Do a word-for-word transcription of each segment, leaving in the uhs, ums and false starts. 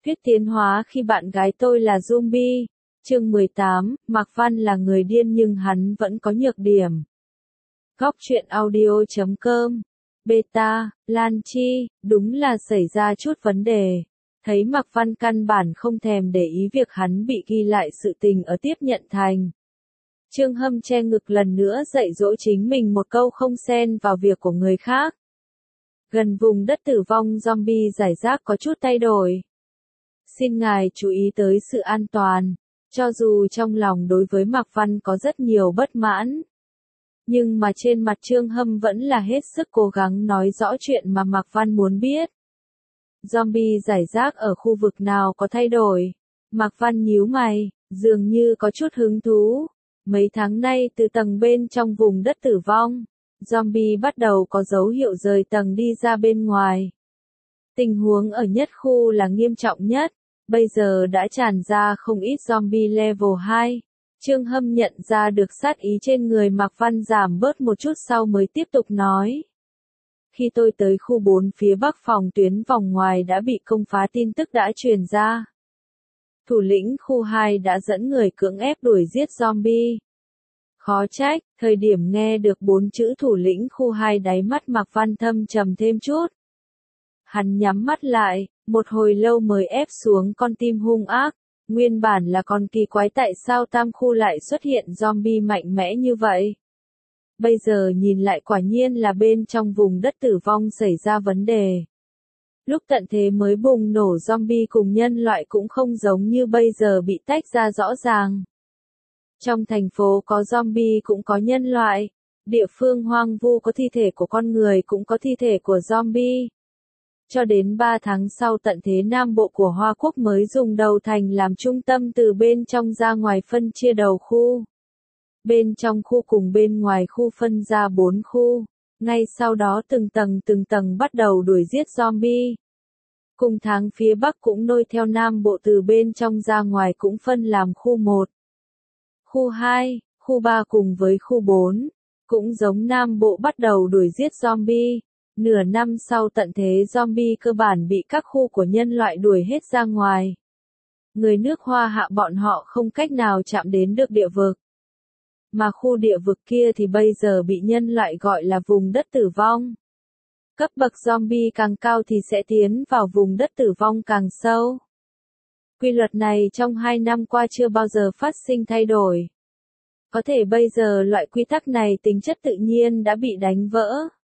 Thuyết tiến hóa khi bạn gái tôi là zombie. Chương mười tám, Mạc Văn là người điên nhưng hắn vẫn có nhược điểm. Góc truyện audio chấm com. Beta, Lan Chi, đúng là xảy ra chút vấn đề. Thấy Mạc Văn căn bản không thèm để ý việc hắn bị ghi lại sự tình ở tiếp nhận thành. Trương Hâm che ngực lần nữa dạy dỗ chính mình một câu không xen vào việc của người khác. Gần vùng đất tử vong zombie giải rác có chút thay đổi. Xin ngài chú ý tới sự an toàn, cho dù trong lòng đối với Mạc Văn có rất nhiều bất mãn. Nhưng mà trên mặt Trương Hâm vẫn là hết sức cố gắng nói rõ chuyện mà Mạc Văn muốn biết. Zombie giải rác ở khu vực nào có thay đổi? Mạc Văn nhíu mày, dường như có chút hứng thú. Mấy tháng nay từ tầng bên trong vùng đất tử vong, zombie bắt đầu có dấu hiệu rời tầng đi ra bên ngoài. Tình huống ở nhất khu là nghiêm trọng nhất, bây giờ đã tràn ra không ít zombie level hai. Trương Hâm nhận ra được sát ý trên người Mạc Văn giảm bớt một chút sau mới tiếp tục nói. Khi tôi tới khu bốn phía bắc phòng tuyến vòng ngoài đã bị công phá, tin tức đã truyền ra. Thủ lĩnh khu hai đã dẫn người cưỡng ép đuổi giết zombie. Khó trách, thời điểm nghe được bốn chữ thủ lĩnh khu hai đáy mắt Mạc Văn thâm trầm thêm chút. Hắn nhắm mắt lại, một hồi lâu mới ép xuống con tim hung ác. Nguyên bản là con kỳ quái tại sao tam khu lại xuất hiện zombie mạnh mẽ như vậy. Bây giờ nhìn lại quả nhiên là bên trong vùng đất tử vong xảy ra vấn đề. Lúc tận thế mới bùng nổ zombie cùng nhân loại cũng không giống như bây giờ bị tách ra rõ ràng. Trong thành phố có zombie cũng có nhân loại, địa phương hoang vu có thi thể của con người cũng có thi thể của zombie. Cho đến ba tháng sau tận thế Nam Bộ của Hoa Quốc mới dùng đầu thành làm trung tâm từ bên trong ra ngoài phân chia đầu khu. Bên trong khu cùng bên ngoài khu phân ra bốn khu, ngay sau đó từng tầng từng tầng bắt đầu đuổi giết zombie. Cùng tháng phía Bắc cũng nối theo Nam Bộ từ bên trong ra ngoài cũng phân làm khu một, khu hai, khu ba cùng với khu bốn, cũng giống Nam Bộ bắt đầu đuổi giết zombie. Nửa năm sau tận thế zombie cơ bản bị các khu của nhân loại đuổi hết ra ngoài. Người nước Hoa Hạ bọn họ không cách nào chạm đến được địa vực. Mà khu địa vực kia thì bây giờ bị nhân loại gọi là vùng đất tử vong. Cấp bậc zombie càng cao thì sẽ tiến vào vùng đất tử vong càng sâu. Quy luật này trong hai năm qua chưa bao giờ phát sinh thay đổi. Có thể bây giờ loại quy tắc này tính chất tự nhiên đã bị đánh vỡ.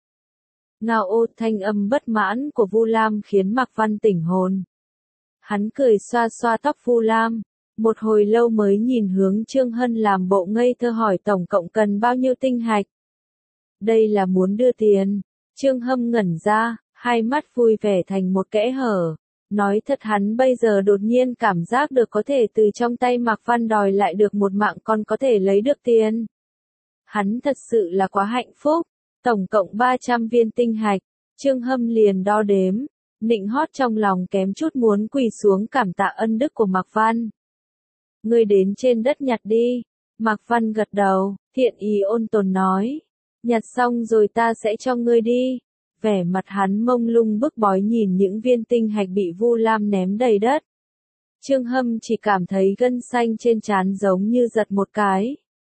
Ngao ô, thanh âm bất mãn của Vu Lam khiến Mạc Văn tỉnh hồn. Hắn cười xoa xoa tóc Vu Lam, một hồi lâu mới nhìn hướng Trương Hân làm bộ ngây thơ hỏi tổng cộng cần bao nhiêu tinh hạch. Đây là muốn đưa tiền. Trương Hâm ngẩn ra, hai mắt vui vẻ thành một kẽ hở. Nói thật hắn bây giờ đột nhiên cảm giác được có thể từ trong tay Mạc Văn đòi lại được một mạng còn có thể lấy được tiền. Hắn thật sự là quá hạnh phúc. Tổng cộng ba trăm viên tinh hạch, Trương Hâm liền đo đếm, nịnh hót trong lòng kém chút muốn quỳ xuống cảm tạ ân đức của Mạc Văn. Ngươi đến trên đất nhặt đi. Mạc Văn gật đầu, thiện ý ôn tồn nói. Nhặt xong rồi ta sẽ cho ngươi đi. Vẻ mặt hắn mông lung bức bói nhìn những viên tinh hạch bị Vu Lam ném đầy đất. Trương Hâm chỉ cảm thấy gân xanh trên trán giống như giật một cái.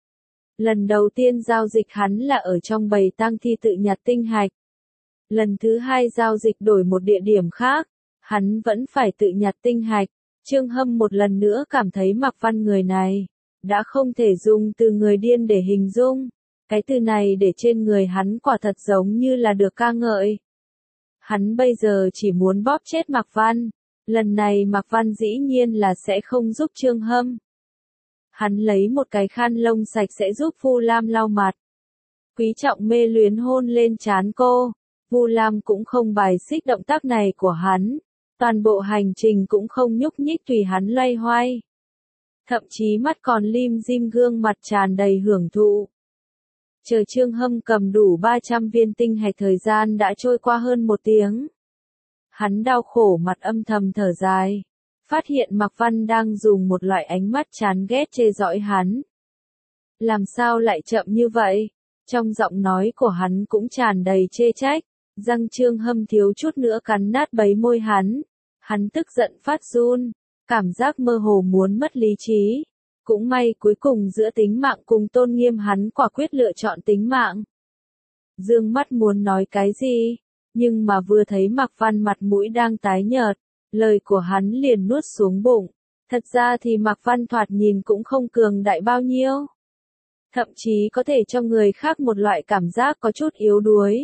Lần đầu tiên giao dịch hắn là ở trong bầy tang thi tự nhặt tinh hạch. Lần thứ hai giao dịch đổi một địa điểm khác, hắn vẫn phải tự nhặt tinh hạch. Trương Hâm một lần nữa cảm thấy Mạc Văn người này đã không thể dùng từ người điên để hình dung. Cái từ này để trên người hắn quả thật giống như là được ca ngợi. Hắn bây giờ chỉ muốn bóp chết Mạc Văn. Lần này Mạc Văn dĩ nhiên là sẽ không giúp Trương Hâm. Hắn lấy một cái khăn lông sạch sẽ giúp Vu Lam lau mặt. Quý trọng mê luyến hôn lên trán cô. Vu Lam cũng không bài xích động tác này của hắn. Toàn bộ hành trình cũng không nhúc nhích tùy hắn loay hoay. Thậm chí mắt còn lim dim gương mặt tràn đầy hưởng thụ. Chờ Trương Hâm cầm đủ ba trăm viên tinh hạch thời gian đã trôi qua hơn một tiếng. Hắn đau khổ mặt âm thầm thở dài. Phát hiện Mạc Văn đang dùng một loại ánh mắt chán ghét chê dõi hắn. Làm sao lại chậm như vậy? Trong giọng nói của hắn cũng tràn đầy chê trách. Răng Trương Hâm thiếu chút nữa cắn nát bấy môi hắn. Hắn tức giận phát run, cảm giác mơ hồ muốn mất lý trí. Cũng may cuối cùng giữa tính mạng cùng tôn nghiêm hắn quả quyết lựa chọn tính mạng. Dương mắt muốn nói cái gì, nhưng mà vừa thấy Mạc Văn mặt mũi đang tái nhợt, lời của hắn liền nuốt xuống bụng. Thật ra thì Mạc Văn thoạt nhìn cũng không cường đại bao nhiêu. Thậm chí có thể cho người khác một loại cảm giác có chút yếu đuối.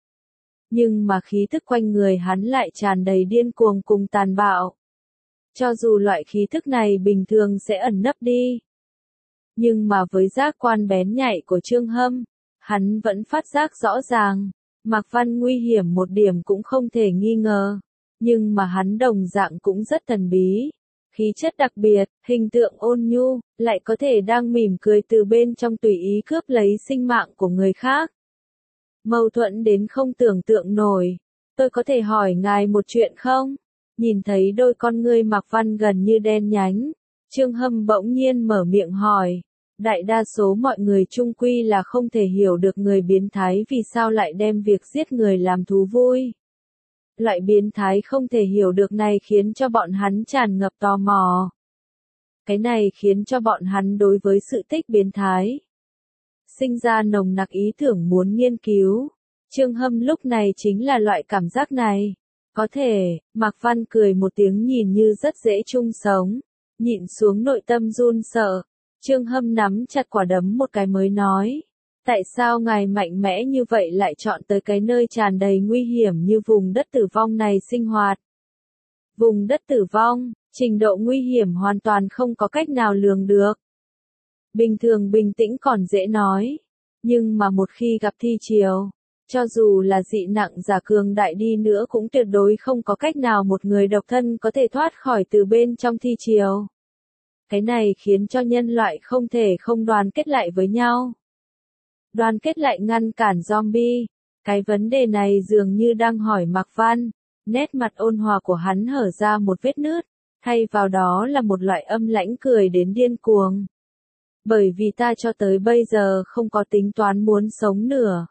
Nhưng mà khí tức quanh người hắn lại tràn đầy điên cuồng cùng tàn bạo. Cho dù loại khí tức này bình thường sẽ ẩn nấp đi. Nhưng mà với giác quan bén nhạy của Trương Hâm, hắn vẫn phát giác rõ ràng. Mạc Văn nguy hiểm một điểm cũng không thể nghi ngờ. Nhưng mà hắn đồng dạng cũng rất thần bí. Khí chất đặc biệt, hình tượng ôn nhu, lại có thể đang mỉm cười từ bên trong tùy ý cướp lấy sinh mạng của người khác. Mâu thuẫn đến không tưởng tượng nổi. Tôi có thể hỏi ngài một chuyện không? Nhìn thấy đôi con ngươi Mạc Văn gần như đen nhánh, Trương Hâm bỗng nhiên mở miệng hỏi. Đại đa số mọi người chung quy là không thể hiểu được người biến thái vì sao lại đem việc giết người làm thú vui. Loại biến thái không thể hiểu được này khiến cho bọn hắn tràn ngập tò mò. Cái này khiến cho bọn hắn đối với sự tích biến thái sinh ra nồng nặc ý tưởng muốn nghiên cứu. Trương Hâm lúc này chính là loại cảm giác này. Có thể, Mạc Văn cười một tiếng nhìn như rất dễ chung sống, nhịn xuống nội tâm run sợ. Trương Hâm nắm chặt quả đấm một cái mới nói. Tại sao ngài mạnh mẽ như vậy lại chọn tới cái nơi tràn đầy nguy hiểm như vùng đất tử vong này sinh hoạt? Vùng đất tử vong, trình độ nguy hiểm hoàn toàn không có cách nào lường được. Bình thường bình tĩnh còn dễ nói, nhưng mà một khi gặp thi triều, cho dù là dị nặng giả cường đại đi nữa cũng tuyệt đối không có cách nào một người độc thân có thể thoát khỏi từ bên trong thi triều. Cái này khiến cho nhân loại không thể không đoàn kết lại với nhau. Đoàn kết lại ngăn cản zombie. Cái vấn đề này dường như đang hỏi Mạc Văn. Nét mặt ôn hòa của hắn hở ra một vết nứt. Thay vào đó là một loại âm lãnh cười đến điên cuồng. Bởi vì ta cho tới bây giờ không có tính toán muốn sống nữa.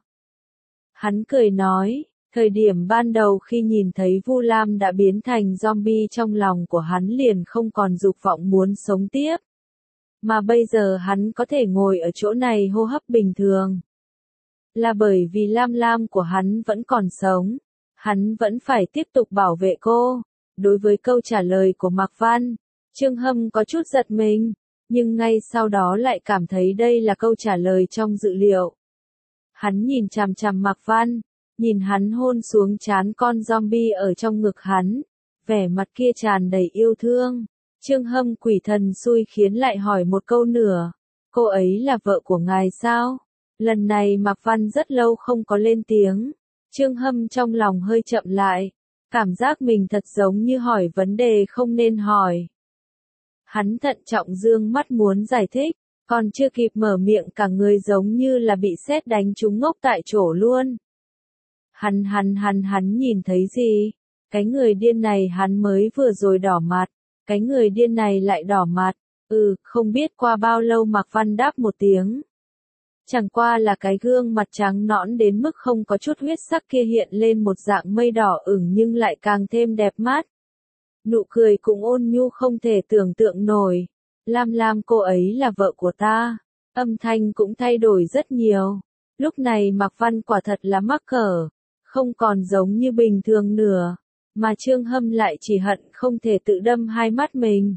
Hắn cười nói. Thời điểm ban đầu khi nhìn thấy Vu Lam đã biến thành zombie trong lòng của hắn liền không còn dục vọng muốn sống tiếp. Mà bây giờ hắn có thể ngồi ở chỗ này hô hấp bình thường. Là bởi vì Lam Lam của hắn vẫn còn sống. Hắn vẫn phải tiếp tục bảo vệ cô. Đối với câu trả lời của Mạc Văn, Trương Hâm có chút giật mình. Nhưng ngay sau đó lại cảm thấy đây là câu trả lời trong dự liệu. Hắn nhìn chằm chằm Mạc Văn. Nhìn hắn hôn xuống trán con zombie ở trong ngực hắn. Vẻ mặt kia tràn đầy yêu thương. Trương Hâm quỷ thần xui khiến lại hỏi một câu nữa. Cô ấy là vợ của ngài sao? Lần này Mạc Văn rất lâu không có lên tiếng. Trương Hâm trong lòng hơi chậm lại. Cảm giác mình thật giống như hỏi vấn đề không nên hỏi. Hắn thận trọng dương mắt muốn giải thích. Còn chưa kịp mở miệng cả người giống như là bị sét đánh trúng ngốc tại chỗ luôn. Hắn hắn hắn hắn nhìn thấy gì? Cái người điên này hắn mới vừa rồi đỏ mặt. Cái người điên này lại đỏ mặt. Ừ, không biết qua bao lâu Mạc Văn đáp một tiếng. Chẳng qua là cái gương mặt trắng nõn đến mức không có chút huyết sắc kia hiện lên một dạng mây đỏ ửng nhưng lại càng thêm đẹp mắt. Nụ cười cũng ôn nhu không thể tưởng tượng nổi. Lam Lam cô ấy là vợ của ta. Âm thanh cũng thay đổi rất nhiều. Lúc này Mạc Văn quả thật là mắc cỡ. Không còn giống như bình thường nữa. Mà Trương Hâm lại chỉ hận không thể tự đâm hai mắt mình.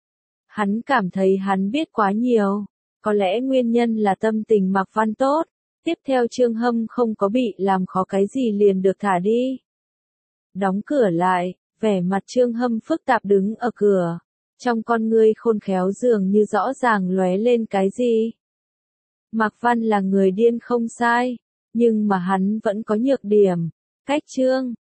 Hắn cảm thấy hắn biết quá nhiều. Có lẽ nguyên nhân là tâm tình Mạc Văn tốt. Tiếp theo Trương Hâm không có bị làm khó cái gì liền được thả đi. Đóng cửa lại, vẻ mặt Trương Hâm phức tạp đứng ở cửa. Trong con ngươi khôn khéo dường như rõ ràng lóe lên cái gì. Mạc Văn là người điên không sai. Nhưng mà hắn vẫn có nhược điểm. Cách Trương